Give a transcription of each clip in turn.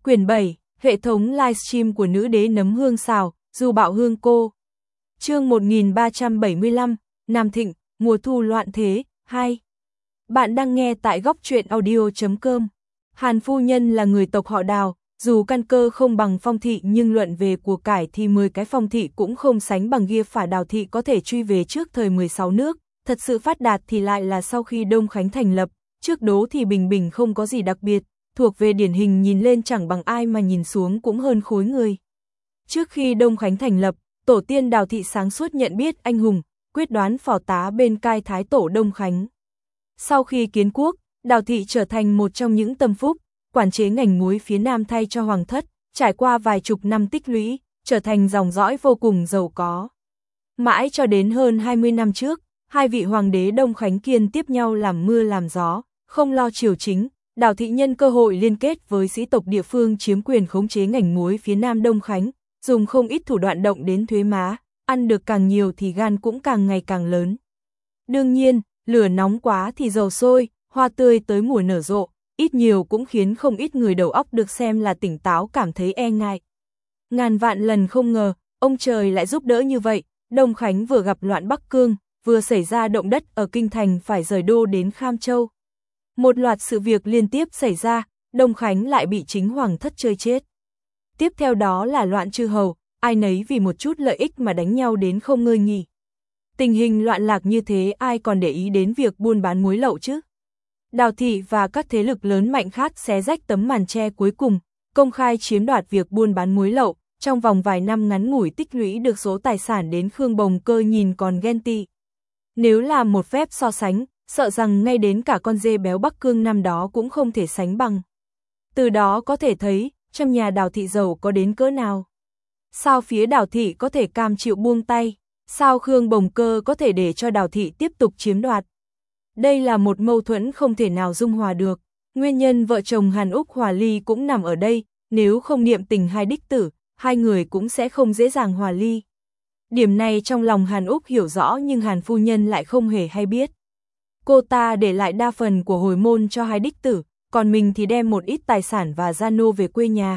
Quyển 7, hệ thống livestream của nữ đế nấm hương xào, Du Bạo Hương cô. Chương 1375, Nam Thịnh, mùa thu loạn thế, 2. Bạn đang nghe tại góc truyện audio.com. Hàn phu nhân là người tộc họ Đào, dù căn cơ không bằng Phong thị nhưng luận về của cải thì 10 cái Phong thị cũng không sánh bằng Ghia Phả Đào thị có thể truy về trước thời 16 nước, thật sự phát đạt thì lại là sau khi Đông Khánh thành lập, trước đó thì bình bình không có gì đặc biệt, thuộc về điển hình nhìn lên chẳng bằng ai mà nhìn xuống cũng hơn khối người. Trước khi Đông Khánh thành lập, tổ tiên Đào thị sáng suốt nhận biết anh hùng, quyết đoán phò tá bên cai thái tổ Đông Khánh. Sau khi kiến quốc, Đào thị trở thành một trong những tâm phúc, quản chế ngành muối phía Nam thay cho hoàng thất, trải qua vài chục năm tích lũy, trở thành dòng dõi vô cùng giàu có. Mãi cho đến hơn 20 năm trước, hai vị hoàng đế Đông Khánh Kiên tiếp nhau làm mưa làm gió, không lo triều chính, Đào thị nhân cơ hội liên kết với sĩ tộc địa phương chiếm quyền khống chế ngành muối phía Nam Đông Khánh, dùng không ít thủ đoạn động đến thuế má, ăn được càng nhiều thì gan cũng càng ngày càng lớn. Đương nhiên, lửa nóng quá thì dầu sôi, hoa tươi tới mùa nở rộ, ít nhiều cũng khiến không ít người đầu óc được xem là tỉnh táo cảm thấy e ngại. Ngàn vạn lần không ngờ, ông trời lại giúp đỡ như vậy, Đông Khánh vừa gặp loạn Bắc Cương, vừa xảy ra động đất ở Kinh Thành phải rời đô đến Kham Châu. Một loạt sự việc liên tiếp xảy ra, Đông Khánh lại bị chính hoàng thất chơi chết. Tiếp theo đó là loạn chư hầu, ai nấy vì một chút lợi ích mà đánh nhau đến không ngơi nghỉ. Tình hình loạn lạc như thế ai còn để ý đến việc buôn bán muối lậu chứ? Đào thị và các thế lực lớn mạnh khác xé rách tấm màn che cuối cùng, công khai chiếm đoạt việc buôn bán muối lậu, trong vòng vài năm ngắn ngủi tích lũy được số tài sản đến Khương Bồng Cơ nhìn còn ghen tị. Nếu làm một phép so sánh, sợ rằng ngay đến cả con dê béo Bắc Cương năm đó cũng không thể sánh bằng. Từ đó có thể thấy, trong nhà Đào thị giàu có đến cỡ nào. Sao phía Đào thị có thể cam chịu buông tay, sao Khương Bồng Cơ có thể để cho Đào thị tiếp tục chiếm đoạt. Đây là một mâu thuẫn không thể nào dung hòa được, nguyên nhân vợ chồng Hàn Úc hòa ly cũng nằm ở đây, nếu không niệm tình hai đích tử, hai người cũng sẽ không dễ dàng hòa ly. Điểm này trong lòng Hàn Úc hiểu rõ nhưng Hàn phu nhân lại không hề hay biết. Cô ta để lại đa phần của hồi môn cho hai đích tử, còn mình thì đem một ít tài sản và gia nô về quê nhà.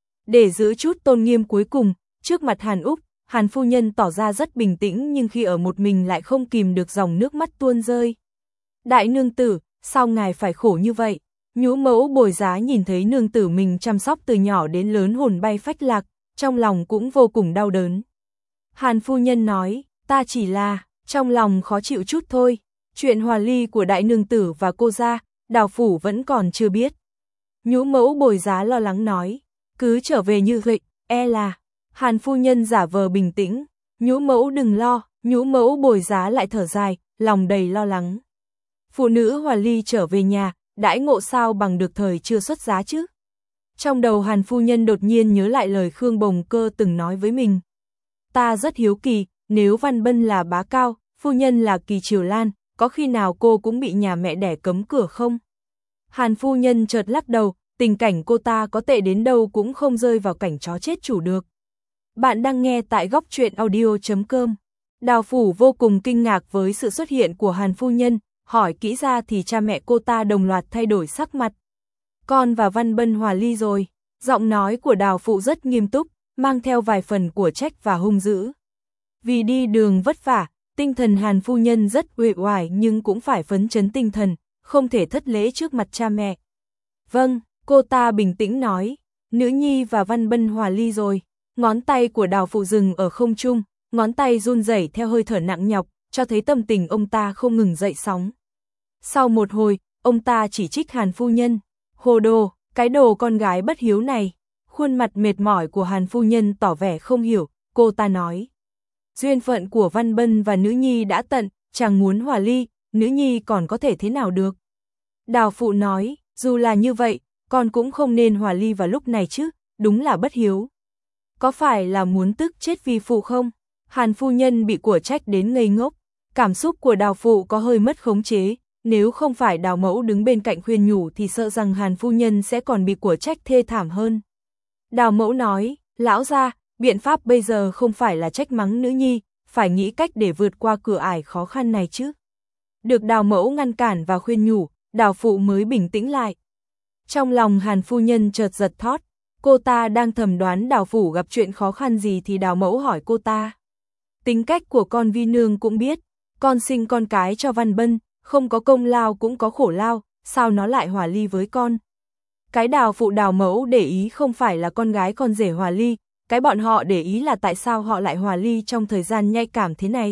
Để giữ chút tôn nghiêm cuối cùng, trước mặt Hàn Úc, Hàn phu nhân tỏ ra rất bình tĩnh nhưng khi ở một mình lại không kìm được dòng nước mắt tuôn rơi. Đại nương tử, sao ngài phải khổ như vậy? Nhũ mẫu Bồi Giá nhìn thấy nương tử mình chăm sóc từ nhỏ đến lớn hồn bay phách lạc, trong lòng cũng vô cùng đau đớn. Hàn phu nhân nói, ta chỉ là, trong lòng khó chịu chút thôi, chuyện hòa ly của đại nương tử và cô gia, Đào phủ vẫn còn chưa biết. Nhũ mẫu Bồi Giá lo lắng nói, cứ trở về như vậy, e là. Hàn phu nhân giả vờ bình tĩnh, nhũ mẫu đừng lo, nhũ mẫu Bồi Giá lại thở dài, lòng đầy lo lắng. Phụ nữ hòa ly trở về nhà, đãi ngộ sao bằng được thời chưa xuất giá chứ? Trong đầu Hàn phu nhân đột nhiên nhớ lại lời Khương Bồng Cơ từng nói với mình. Ta rất hiếu kỳ, nếu Văn Bân là bá cao, phu nhân là Kỳ Triều Lan, có khi nào cô cũng bị nhà mẹ đẻ cấm cửa không? Hàn phu nhân chợt lắc đầu, tình cảnh cô ta có tệ đến đâu cũng không rơi vào cảnh chó chết chủ được. Bạn đang nghe tại góc truyện audio.com. Đào phủ vô cùng kinh ngạc với sự xuất hiện của Hàn phu nhân, hỏi kỹ ra thì cha mẹ cô ta đồng loạt thay đổi sắc mặt. Con và Văn Bân hòa ly rồi, giọng nói của Đào phụ rất nghiêm túc, mang theo vài phần của trách và hung dữ. Vì đi đường vất vả, tinh thần Hàn phu nhân rất uể oải nhưng cũng phải phấn chấn tinh thần, không thể thất lễ trước mặt cha mẹ. Vâng, cô ta bình tĩnh nói, nữ nhi và Văn Bân hòa ly rồi. Ngón tay của Đào phụ dừng ở không trung, ngón tay run rẩy theo hơi thở nặng nhọc, cho thấy tâm tình ông ta không ngừng dậy sóng. Sau một hồi, ông ta chỉ trích Hàn phu nhân, hồ đồ, cái đồ con gái bất hiếu này. Khuôn mặt mệt mỏi của Hàn phu nhân tỏ vẻ không hiểu, cô ta nói. Duyên phận của Văn Bân và nữ nhi đã tận, chàng muốn hòa ly, nữ nhi còn có thể thế nào được. Đào phụ nói, dù là như vậy, con cũng không nên hòa ly vào lúc này chứ, đúng là bất hiếu. Có phải là muốn tức chết vi phụ không? Hàn phu nhân bị của trách đến ngây ngốc, cảm xúc của Đào phụ có hơi mất khống chế, nếu không phải Đào mẫu đứng bên cạnh khuyên nhủ thì sợ rằng Hàn phu nhân sẽ còn bị của trách thê thảm hơn. Đào mẫu nói, lão gia, biện pháp bây giờ không phải là trách mắng nữ nhi, phải nghĩ cách để vượt qua cửa ải khó khăn này chứ. Được Đào mẫu ngăn cản và khuyên nhủ, Đào phụ mới bình tĩnh lại. Trong lòng Hàn phu nhân chợt giật thót, Cô ta đang thầm đoán Đào phủ gặp chuyện khó khăn gì thì Đào mẫu hỏi cô ta. Tính cách của con Vi nương cũng biết, con sinh con cái cho Văn Bân, không có công lao cũng có khổ lao, sao nó lại hòa ly với con? Cái Đào phụ Đào mẫu để ý không phải là con gái con rể hòa ly, cái bọn họ để ý là tại sao họ lại hòa ly trong thời gian nhạy cảm thế này.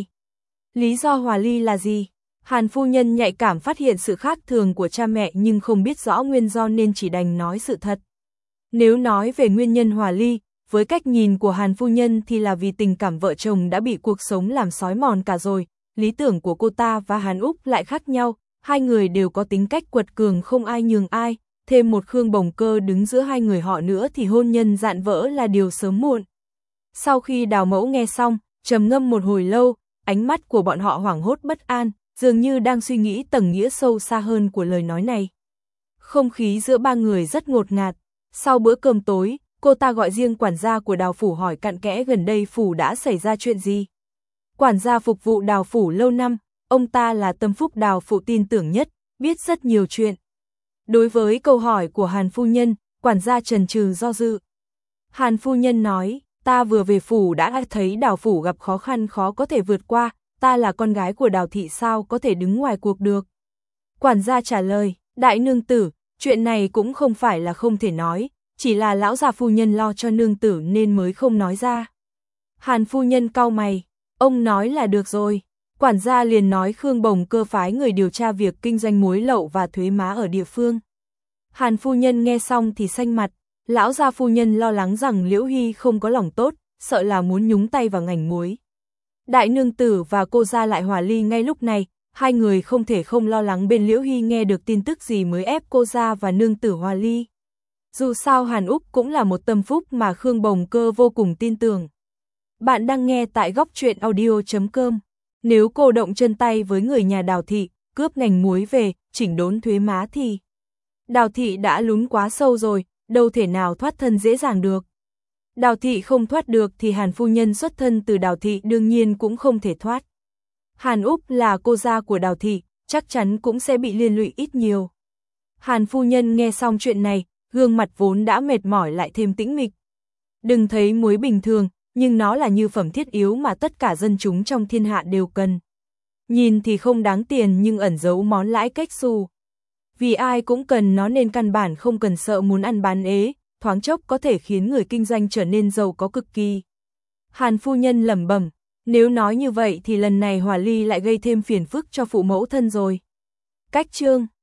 Lý do hòa ly là gì? Hàn phu nhân nhạy cảm phát hiện sự khác thường của cha mẹ nhưng không biết rõ nguyên do nên chỉ đành nói sự thật. Nếu nói về nguyên nhân hòa ly, với cách nhìn của Hàn phu nhân thì là vì tình cảm vợ chồng đã bị cuộc sống làm xói mòn cả rồi, lý tưởng của cô ta và Hàn Úc lại khác nhau, hai người đều có tính cách quật cường không ai nhường ai, thêm một Khương Bồng Cơ đứng giữa hai người họ nữa thì hôn nhân dạn vỡ là điều sớm muộn. Sau khi Đào mẫu nghe xong, trầm ngâm một hồi lâu, ánh mắt của bọn họ hoảng hốt bất an, dường như đang suy nghĩ tầng nghĩa sâu xa hơn của lời nói này. Không khí giữa ba người rất ngột ngạt. Sau bữa cơm tối, cô ta gọi riêng quản gia của Đào phủ hỏi cặn kẽ gần đây phủ đã xảy ra chuyện gì. Quản gia phục vụ Đào phủ lâu năm, ông ta là tâm phúc Đào phủ tin tưởng nhất, biết rất nhiều chuyện. Đối với câu hỏi của Hàn phu nhân, quản gia chần chừ do dự. Hàn phu nhân nói, ta vừa về phủ đã thấy Đào phủ gặp khó khăn khó có thể vượt qua, ta là con gái của Đào thị sao có thể đứng ngoài cuộc được. Quản gia trả lời, đại nương tử, chuyện này cũng không phải là không thể nói, chỉ là lão già phu nhân lo cho nương tử nên mới không nói ra. Hàn phu nhân cau mày, ông nói là được rồi. Quản gia liền nói Khương Bồng Cơ phái người điều tra việc kinh doanh muối lậu và thuế má ở địa phương. Hàn phu nhân nghe xong thì xanh mặt, lão gia phu nhân lo lắng rằng Liễu Hy không có lòng tốt, sợ là muốn nhúng tay vào ngành muối. Đại nương tử và cô gia lại hòa ly ngay lúc này, hai người không thể không lo lắng bên Liễu Hy nghe được tin tức gì mới ép cô gia và nương tử hòa ly. Dù sao Hàn Úc cũng là một tâm phúc mà Khương Bồng Cơ vô cùng tin tưởng. Bạn đang nghe tại góc truyện audio.com. Nếu cô động chân tay với người nhà Đào thị, cướp ngành muối về, chỉnh đốn thuế má thì Đào thị đã lún quá sâu rồi, đâu thể nào thoát thân dễ dàng được. Đào thị không thoát được thì Hàn phu nhân xuất thân từ Đào thị đương nhiên cũng không thể thoát. Hàn Úc là cô gia của Đào thị, chắc chắn cũng sẽ bị liên lụy ít nhiều. Hàn phu nhân nghe xong chuyện này, gương mặt vốn đã mệt mỏi lại thêm tĩnh mịch. Đừng thấy muối bình thường, nhưng nó là như phẩm thiết yếu mà tất cả dân chúng trong thiên hạ đều cần. Nhìn thì không đáng tiền nhưng ẩn giấu món lãi cách xù. Vì ai cũng cần nó nên căn bản không cần sợ muốn ăn bán ế, thoáng chốc có thể khiến người kinh doanh trở nên giàu có cực kỳ. Hàn phu nhân lẩm bẩm, nếu nói như vậy thì lần này hòa ly lại gây thêm phiền phức cho phụ mẫu thân rồi. Cách chương